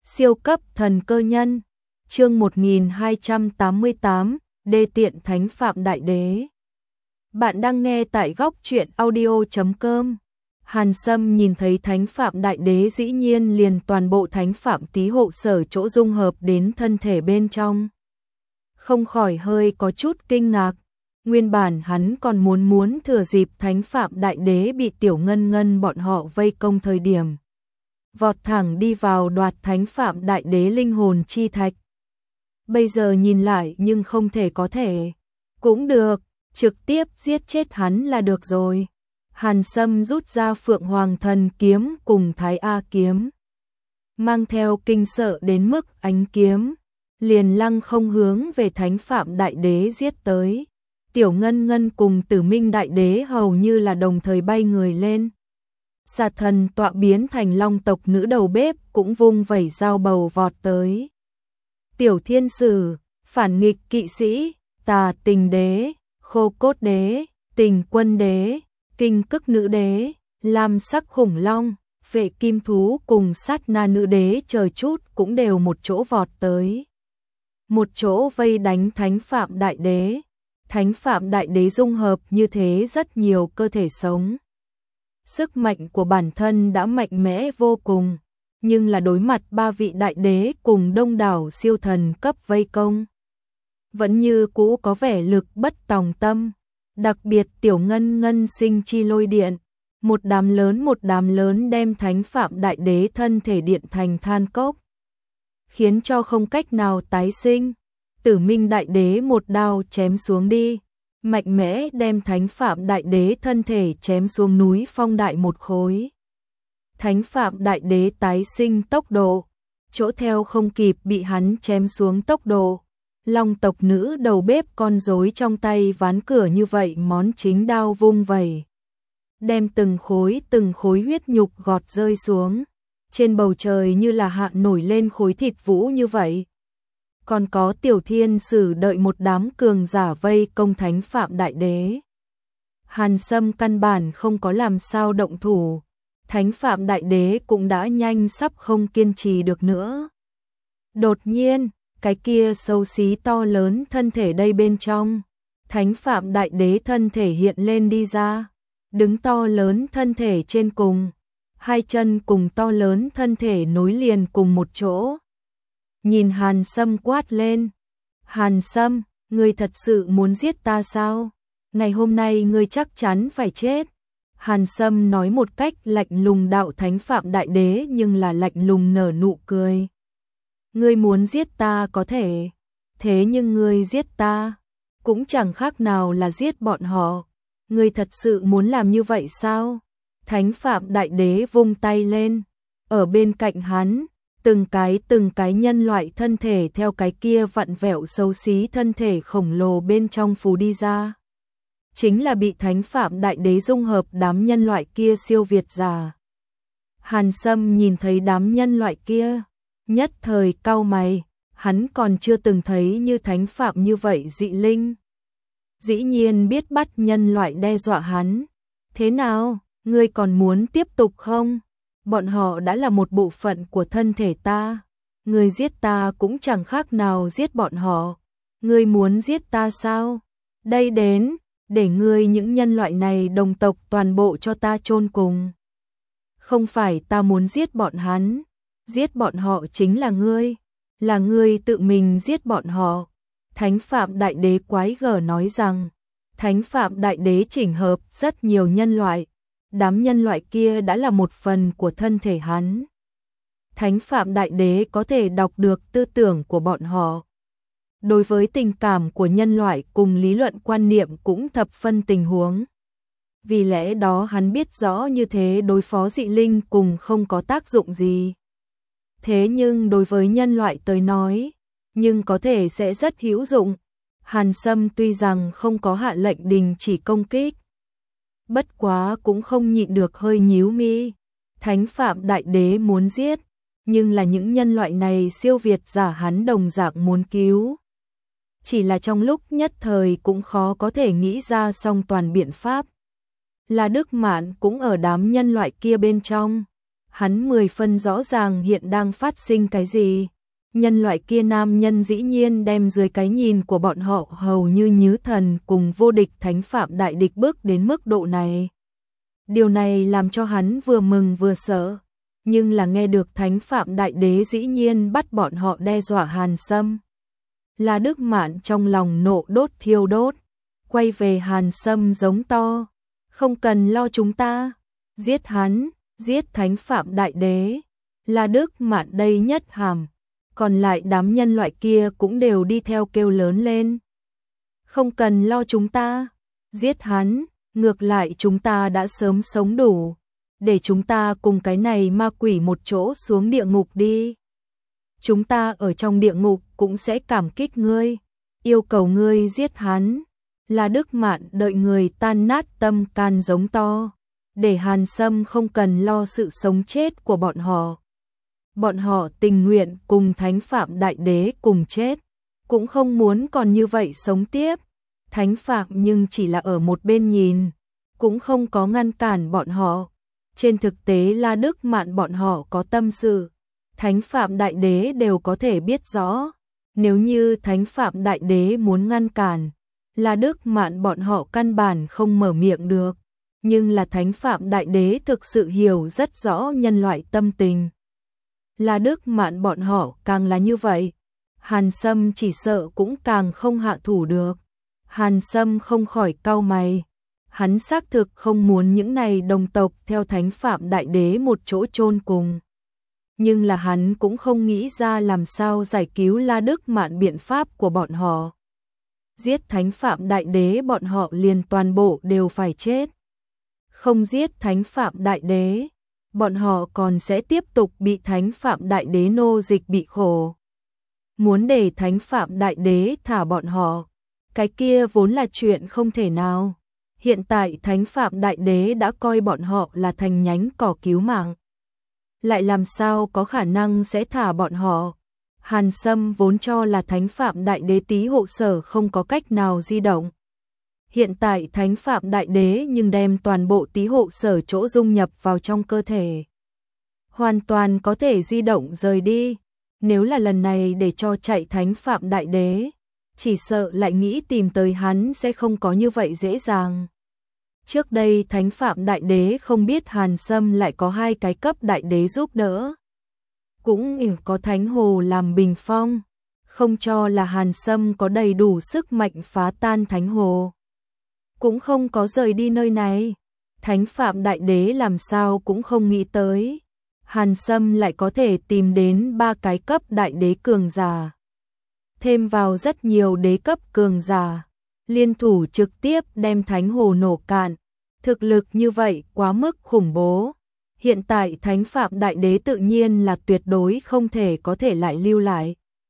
Siêu cấp thần cơ nhân. Chương 1288, Đê tiện thánh phạm đại đế. Bạn đang nghe tại góc truyện audio.com. Hàn Sâm nhìn thấy thánh phạm đại đế dĩ nhiên liền toàn bộ thánh phạm tí hộ sở chỗ dung hợp đến thân thể bên trong. Không khỏi hơi có chút kinh ngạc. Nguyên bản hắn còn muốn thừa dịp thánh phạm đại đế bị tiểu ngân ngân bọn họ vây công thời điểm, vọt thẳng đi vào đoạt thánh phạm đại đế linh hồn chi thạch. Bây giờ nhìn lại nhưng không thể có thể. Cũng được, trực tiếp giết chết hắn là được rồi. Hàn Sâm rút ra Phượng Hoàng Thần kiếm cùng Thái A kiếm, mang theo kinh sợ đến mức ánh kiếm, liền lăng không hướng về thánh phạm đại đế giết tới. Tiểu ngân ngân cùng Tử Minh đại đế hầu như là đồng thời bay người lên. Xà thần tọa biến thành long tộc nữ đầu bếp cũng vung vẩy dao bầu vọt tới. Tiểu thiên sử, phản nghịch kỵ sĩ, tà tình đế, khô cốt đế, tình quân đế, kinh cức nữ đế, lam sắc khủng long, vệ kim thú cùng sát na nữ đế chờ chút cũng đều một chỗ vọt tới. Một chỗ vây đánh thánh phạm đại đế. Thánh phạm đại đế dung hợp như thế rất nhiều cơ thể sống. Sức mạnh của bản thân đã mạnh mẽ vô cùng, nhưng là đối mặt ba vị đại đế cùng đông đảo siêu thần cấp vây công, vẫn như cũ có vẻ lực bất tòng tâm. Đặc biệt tiểu ngân ngân sinh chi lôi điện, một đám lớn đem thánh phạm đại đế thân thể điện thành than cốc, khiến cho không cách nào tái sinh. Tử Minh đại đế một đao chém xuống đi, mạnh mẽ đem thánh phạm đại đế thân thể chém xuống núi phong đại một khối. Thánh phạm đại đế tái sinh tốc độ, chỗ theo không kịp bị hắn chém xuống tốc độ. Long tộc nữ đầu bếp con rối trong tay ván cửa như vậy món chính đao vung vẩy, đem từng khối huyết nhục gọt rơi xuống. Trên bầu trời như là hạ nổi lên khối thịt vũ như vậy. Còn có tiểu thiên sử đợi một đám cường giả vây công thánh phạm đại đế. Hàn Sâm căn bản không có làm sao động thủ. Thánh phạm đại đế cũng đã nhanh sắp không kiên trì được nữa. Đột nhiên, cái kia xấu xí to lớn thân thể đây bên trong. Thánh phạm đại đế thân thể hiện lên đi ra. Đứng to lớn thân thể trên cùng. Hai chân cùng to lớn thân thể nối liền cùng một chỗ. Nhìn Hàn Sâm quát lên. Hàn Sâm, ngươi thật sự muốn giết ta sao? Ngày hôm nay ngươi chắc chắn phải chết. Hàn Sâm nói một cách lạnh lùng đạo thánh phạm đại đế nhưng là lạnh lùng nở nụ cười. Ngươi muốn giết ta có thể, thế nhưng ngươi giết ta cũng chẳng khác nào là giết bọn họ. Ngươi thật sự muốn làm như vậy sao? Thánh phạm đại đế vung tay lên, ở bên cạnh hắn, từng cái nhân loại thân thể theo cái kia vặn vẹo xấu xí thân thể khổng lồ bên trong phù đi ra. Chính là bị thánh phạm đại đế dung hợp đám nhân loại kia siêu việt giả. Hàn Sâm nhìn thấy đám nhân loại kia, nhất thời cau mày, hắn còn chưa từng thấy như thánh phạm như vậy dị linh. Dĩ nhiên biết bắt nhân loại đe dọa hắn. Thế nào, ngươi còn muốn tiếp tục không? Bọn họ đã là một bộ phận của thân thể ta. Ngươi giết ta cũng chẳng khác nào giết bọn họ. Ngươi muốn giết ta sao? Đây đến, để ngươi những nhân loại này đồng tộc toàn bộ cho ta chôn cùng. Không phải ta muốn giết bọn hắn. Giết bọn họ chính là ngươi. Là ngươi tự mình giết bọn họ. Thánh phạm đại đế quái gở nói rằng, thánh phạm đại đế chỉnh hợp rất nhiều nhân loại. Đám nhân loại kia đã là một phần của thân thể hắn. Thánh phạm đại đế có thể đọc được tư tưởng của bọn họ. Đối với tình cảm của nhân loại cùng lý luận quan niệm cũng thập phân tình huống. Vì lẽ đó hắn biết rõ như thế đối phó dị linh cùng không có tác dụng gì. Thế nhưng đối với nhân loại tới nói, nhưng có thể sẽ rất hữu dụng. Hàn Sâm tuy rằng không có hạ lệnh đình chỉ công kích, bất quá cũng không nhịn được hơi nhíu mi. Thánh phạm đại đế muốn giết, nhưng là những nhân loại này siêu việt giả hắn đồng dạng muốn cứu. Chỉ là trong lúc nhất thời cũng khó có thể nghĩ ra song toàn biện pháp. Là Đức Mạn cũng ở đám nhân loại kia bên trong. Hắn 10 phân rõ ràng hiện đang phát sinh cái gì. Nhân loại kia nam nhân dĩ nhiên đem dưới cái nhìn của bọn họ hầu như nhứ thần cùng vô địch thánh phạm đại địch bước đến mức độ này. Điều này làm cho hắn vừa mừng vừa sợ, nhưng là nghe được thánh phạm đại đế dĩ nhiên bắt bọn họ đe dọa Hàn Sâm. La Đức Mạn trong lòng nộ đốt thiêu đốt, quay về Hàn Sâm giống to, không cần lo chúng ta, giết hắn, giết thánh phạm đại đế. La Đức Mạn đây nhất hàm, còn lại đám nhân loại kia cũng đều đi theo kêu lớn lên. Không cần lo chúng ta, giết hắn, ngược lại chúng ta đã sớm sống đủ, để chúng ta cùng cái này ma quỷ một chỗ xuống địa ngục đi. Chúng ta ở trong địa ngục cũng sẽ cảm kích ngươi, yêu cầu ngươi giết hắn. La Đức Mạn đợi người tan nát tâm can giống to, để Hàn Sâm không cần lo sự sống chết của bọn họ. Bọn họ tình nguyện cùng thánh phạm đại đế cùng chết, cũng không muốn còn như vậy sống tiếp. Thánh phạm nhưng chỉ là ở một bên nhìn, cũng không có ngăn cản bọn họ. Trên thực tế La Đức Mạn bọn họ có tâm sự, thánh phạm đại đế đều có thể biết rõ. Nếu như thánh phạm đại đế muốn ngăn cản, La Đức Mạn bọn họ căn bản không mở miệng được. Nhưng là thánh phạm đại đế thực sự hiểu rất rõ nhân loại tâm tình. La Đức Mạn bọn họ càng là như vậy, Hàn Sâm chỉ sợ cũng càng không hạ thủ được. Hàn Sâm không khỏi cau mày, hắn xác thực không muốn những này đồng tộc theo thánh phạm đại đế một chỗ chôn cùng. Nhưng là hắn cũng không nghĩ ra làm sao giải cứu La Đức Mạn biện pháp của bọn họ. Giết thánh phạm đại đế bọn họ liền toàn bộ đều phải chết. Không giết thánh phạm đại đế, bọn họ còn sẽ tiếp tục bị thánh phạm đại đế nô dịch bị khổ. Muốn để thánh phạm đại đế thả bọn họ, cái kia vốn là chuyện không thể nào. Hiện tại thánh phạm đại đế đã coi bọn họ là thành nhánh cỏ cứu mạng, lại làm sao có khả năng sẽ thả bọn họ. Hàn Sâm vốn cho là thánh phạm đại đế tí hộ sở không có cách nào di động. Hiện tại thánh phạm đại đế nhưng đem toàn bộ tí hộ sở chỗ dung nhập vào trong cơ thể, hoàn toàn có thể di động rời đi. Nếu là lần này để cho chạy thánh phạm đại đế, chỉ sợ lại nghĩ tìm tới hắn sẽ không có như vậy dễ dàng. Trước đây thánh phạm đại đế không biết Hàn Sâm lại có 2 cái cấp đại đế giúp đỡ, cũng có thánh hồ làm bình phong, không cho là Hàn Sâm có đầy đủ sức mạnh phá tan thánh hồ, cũng không có rời đi nơi này. Thánh phạm đại đế làm sao cũng không nghĩ tới, Hàn Sâm lại có thể tìm đến 3 cái cấp đại đế cường giả, thêm vào rất nhiều đế cấp cường giả, liên thủ trực tiếp đem thánh hồ nổ cạn. Thực lực như vậy quá mức khủng bố. Hiện tại thánh phạm đại đế tự nhiên là tuyệt đối không thể có thể lại lưu lại.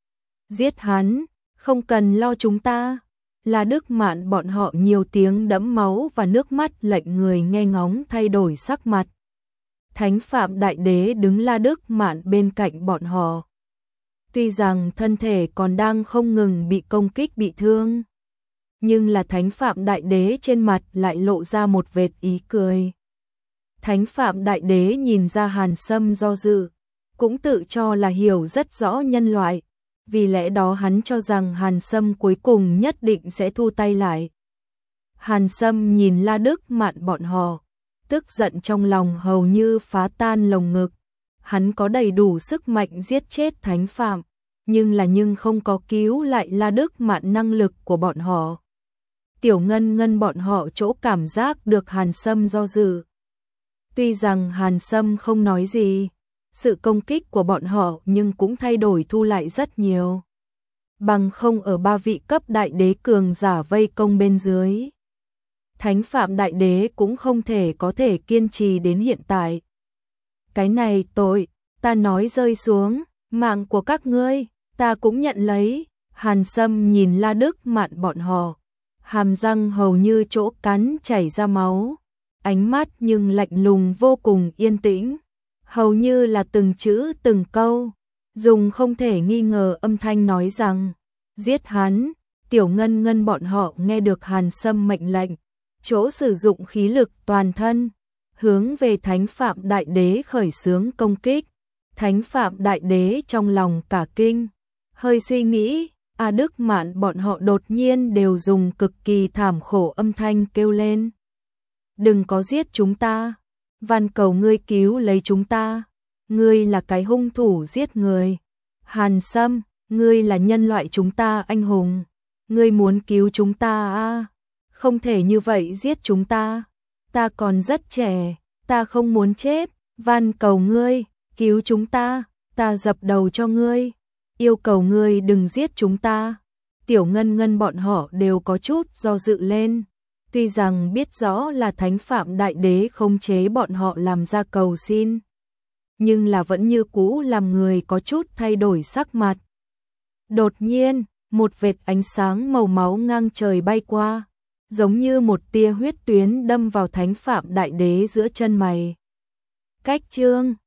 Giết hắn, không cần lo chúng ta. La Đức Mạn bọn họ nhiều tiếng đẫm máu và nước mắt lệnh người nghe ngóng thay đổi sắc mặt. Thánh phạm đại đế đứng La Đức Mạn bên cạnh bọn họ. Tuy rằng thân thể còn đang không ngừng bị công kích bị thương, nhưng là thánh phạm đại đế trên mặt lại lộ ra một vệt ý cười. Thánh phạm đại đế nhìn ra Hàn Sâm do dự, cũng tự cho là hiểu rất rõ nhân loại, vì lẽ đó hắn cho rằng Hàn Sâm cuối cùng nhất định sẽ thu tay lại. Hàn Sâm nhìn La Đức Mạn bọn họ, tức giận trong lòng hầu như phá tan lồng ngực. Hắn có đầy đủ sức mạnh giết chết thánh phạm, nhưng không có cứu lại La Đức Mạn năng lực của bọn họ. Tiểu Ngân Ngân bọn họ chỗ cảm giác được Hàn Sâm do dự. Tuy rằng Hàn Sâm không nói gì, sự công kích của bọn họ nhưng cũng thay đổi thu lại rất nhiều. Bằng không ở 3 vị cấp đại đế cường giả vây công bên dưới, thánh phạm đại đế cũng không thể có thể kiên trì đến hiện tại. Cái này tội, ta nói rơi xuống, mạng của các ngươi, ta cũng nhận lấy. Hàn Sâm nhìn La Đức Mạn bọn họ, hàm răng hầu như chỗ cắn chảy ra máu, ánh mắt nhưng lạnh lùng vô cùng yên tĩnh, hầu như là từng chữ từng câu, dùng không thể nghi ngờ âm thanh nói rằng, giết hắn. Tiểu Ngân Ngân bọn họ nghe được Hàn Sâm mệnh lệnh, chỗ sử dụng khí lực toàn thân, hướng về Thánh Phạm Đại Đế khởi xướng công kích. Thánh Phạm Đại Đế trong lòng cả kinh, hơi suy nghĩ, A Đức Mạn bọn họ đột nhiên đều dùng cực kỳ thảm khổ âm thanh kêu lên. Đừng có giết chúng ta, van cầu ngươi cứu lấy chúng ta, ngươi là cái hung thủ giết người. Hàn Sâm, ngươi là nhân loại chúng ta anh hùng, ngươi muốn cứu chúng ta à? Không thể như vậy giết chúng ta còn rất trẻ, ta không muốn chết, van cầu ngươi, cứu chúng ta dập đầu cho ngươi, yêu cầu ngươi đừng giết chúng ta. Tiểu Ngân Ngân bọn họ đều có chút do dự lên, tuy rằng biết rõ là Thánh Phạm Đại Đế khống chế bọn họ làm ra cầu xin, nhưng là vẫn như cũ làm người có chút thay đổi sắc mặt. Đột nhiên, một vệt ánh sáng màu máu ngang trời bay qua, giống như một tia huyết tuyến đâm vào Thánh Phạm Đại Đế giữa chân mày. Cách chương